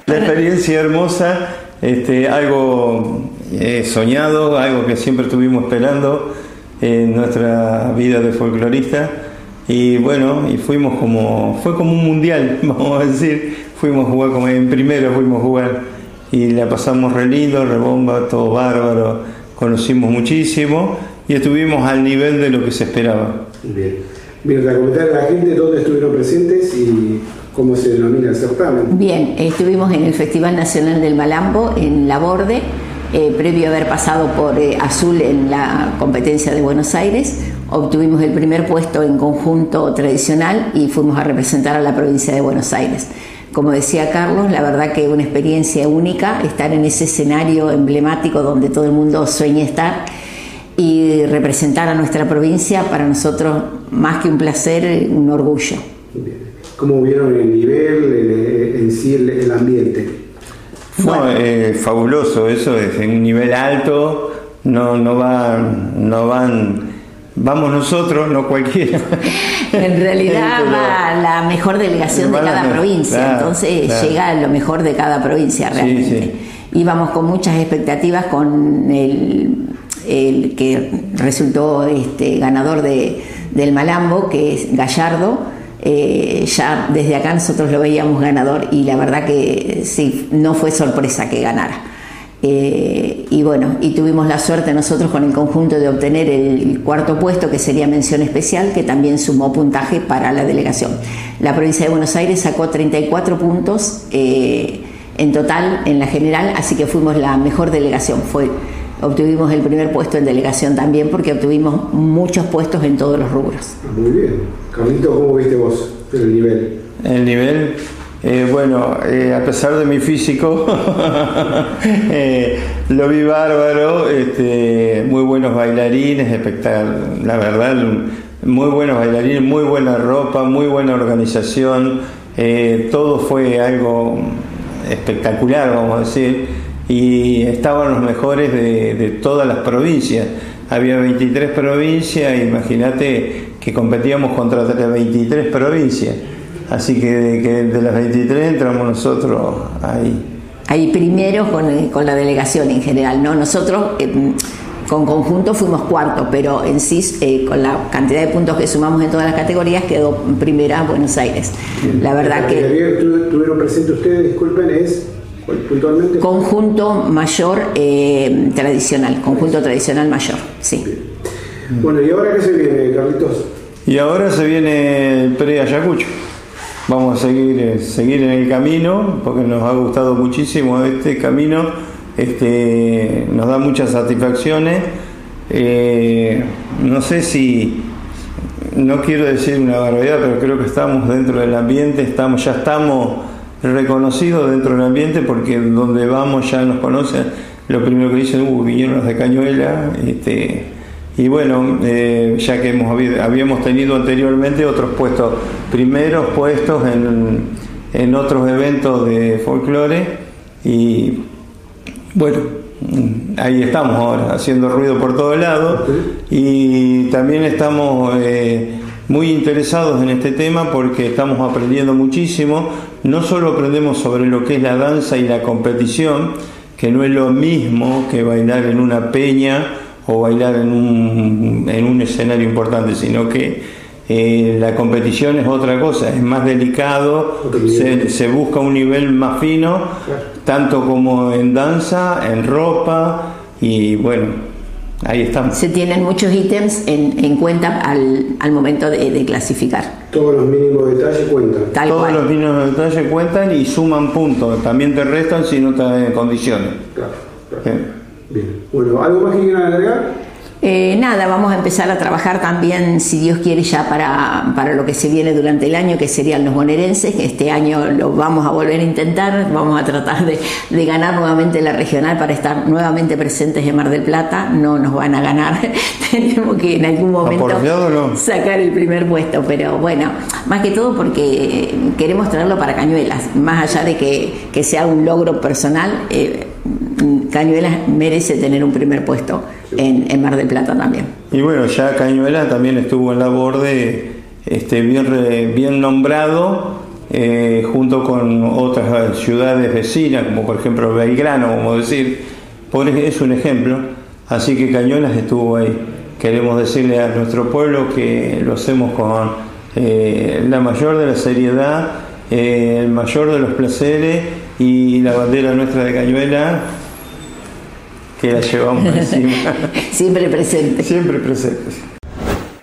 La experiencia hermosa, algo soñado, algo que siempre estuvimos esperando en nuestra vida de folclorista. Y bueno, fue como un mundial, vamos a decir. Fuimos a jugar como en primero, y la pasamos re lindo, re bomba, todo bárbaro. Conocimos muchísimo y estuvimos al nivel de lo que se esperaba. Bien. Mirta, comentar a la gente dónde estuvieron presentes y cómo se denomina el certamen. Bien, estuvimos en el Festival Nacional del Malambo en Laborde, previo a haber pasado por Azul en la competencia de Buenos Aires. Obtuvimos el primer puesto en conjunto tradicional y fuimos a representar a la provincia de Buenos Aires. Como decía Carlos, la verdad que una experiencia única, estar en ese escenario emblemático donde todo el mundo sueña estar y representar a nuestra provincia, para nosotros más que un placer, un orgullo. Bien. ¿Cómo vieron el nivel, en sí el ambiente? Bueno, fabuloso, eso es un nivel alto, vamos nosotros, no cualquiera. En realidad va la mejor delegación de cada provincia, claro, entonces claro. Llega lo mejor de cada provincia realmente. Sí. Íbamos con muchas expectativas con el que resultó ganador del Malambo, que es Gallardo. Ya desde acá nosotros lo veíamos ganador y la verdad que sí, no fue sorpresa que ganara. Y bueno, y tuvimos la suerte nosotros con el conjunto de obtener el cuarto puesto, que sería mención especial, que también sumó puntaje para la delegación. La provincia de Buenos Aires sacó 34 puntos en total en la general, así que fuimos la mejor delegación. Obtuvimos el primer puesto en delegación también, porque obtuvimos muchos puestos en todos los rubros. Muy bien. Carlito, ¿cómo viste vos el nivel? El nivel... a pesar de mi físico, lo vi bárbaro, muy buenos bailarines, la verdad, muy buenos bailarines, muy buena ropa, muy buena organización, todo fue algo espectacular, vamos a decir, y estaban los mejores de todas las provincias. Había 23 provincias, imagínate que competíamos contra las 23 provincias. Así que de las 23 entramos nosotros ahí. Ahí primero con la delegación en general, ¿no? Nosotros con conjunto fuimos cuarto, pero en sí, con la cantidad de puntos que sumamos en todas las categorías, quedó primera Buenos Aires. Bien. La verdad que... ¿Tuvieron presente ustedes, disculpen, es puntualmente? Conjunto mayor tradicional, conjunto tradicional mayor, sí. Bien. Bueno, ¿y ahora qué se viene, Carlitos? Y ahora se viene el pre-Ayacucho. Vamos a seguir en el camino, porque nos ha gustado muchísimo este camino, nos da muchas satisfacciones. No sé si, no quiero decir una barbaridad, pero creo que estamos dentro del ambiente, ya estamos reconocidos dentro del ambiente, porque donde vamos ya nos conocen. Lo primero que dicen, vinieron los de Cañuelas, y bueno, ya que habíamos tenido anteriormente otros puestos, primeros puestos en otros eventos de folclore, y bueno, ahí estamos ahora, haciendo ruido por todos lados, y también estamos muy interesados en este tema porque estamos aprendiendo muchísimo. No solo aprendemos sobre lo que es la danza y la competición, que no es lo mismo que bailar en una peña o bailar en un escenario importante, sino que la competición es otra cosa, es más delicado, se busca un nivel más fino, tanto como en danza, en ropa, y bueno, ahí estamos. Se tienen muchos ítems en cuenta al momento de clasificar. Todos los mínimos detalles cuentan. Todos los mínimos detalles cuentan y suman puntos, también te restan si no estás en condiciones. Claro. Bien. Bueno, ¿algo más que quieran agregar? Nada, vamos a empezar a trabajar también, si Dios quiere, ya para lo que se viene durante el año, que serían los bonaerenses. Este año lo vamos a volver a intentar, vamos a tratar de ganar nuevamente la regional para estar nuevamente presentes en Mar del Plata. No nos van a ganar, tenemos que en algún momento sacar el primer puesto, pero bueno, más que todo porque queremos traerlo para Cañuelas, más allá de que sea un logro personal. Cañuelas merece tener un primer puesto en Mar del Plata también. Y bueno, ya Cañuelas también estuvo en Laborde, bien nombrado junto con otras ciudades vecinas, como por ejemplo Belgrano, como decir, es un ejemplo. Así que Cañuelas estuvo ahí. Queremos decirle a nuestro pueblo que lo hacemos con la mayor de la seriedad, el mayor de los placeres, y la bandera nuestra de Cañuelas, que la llevamos encima. Siempre presente. Siempre presente.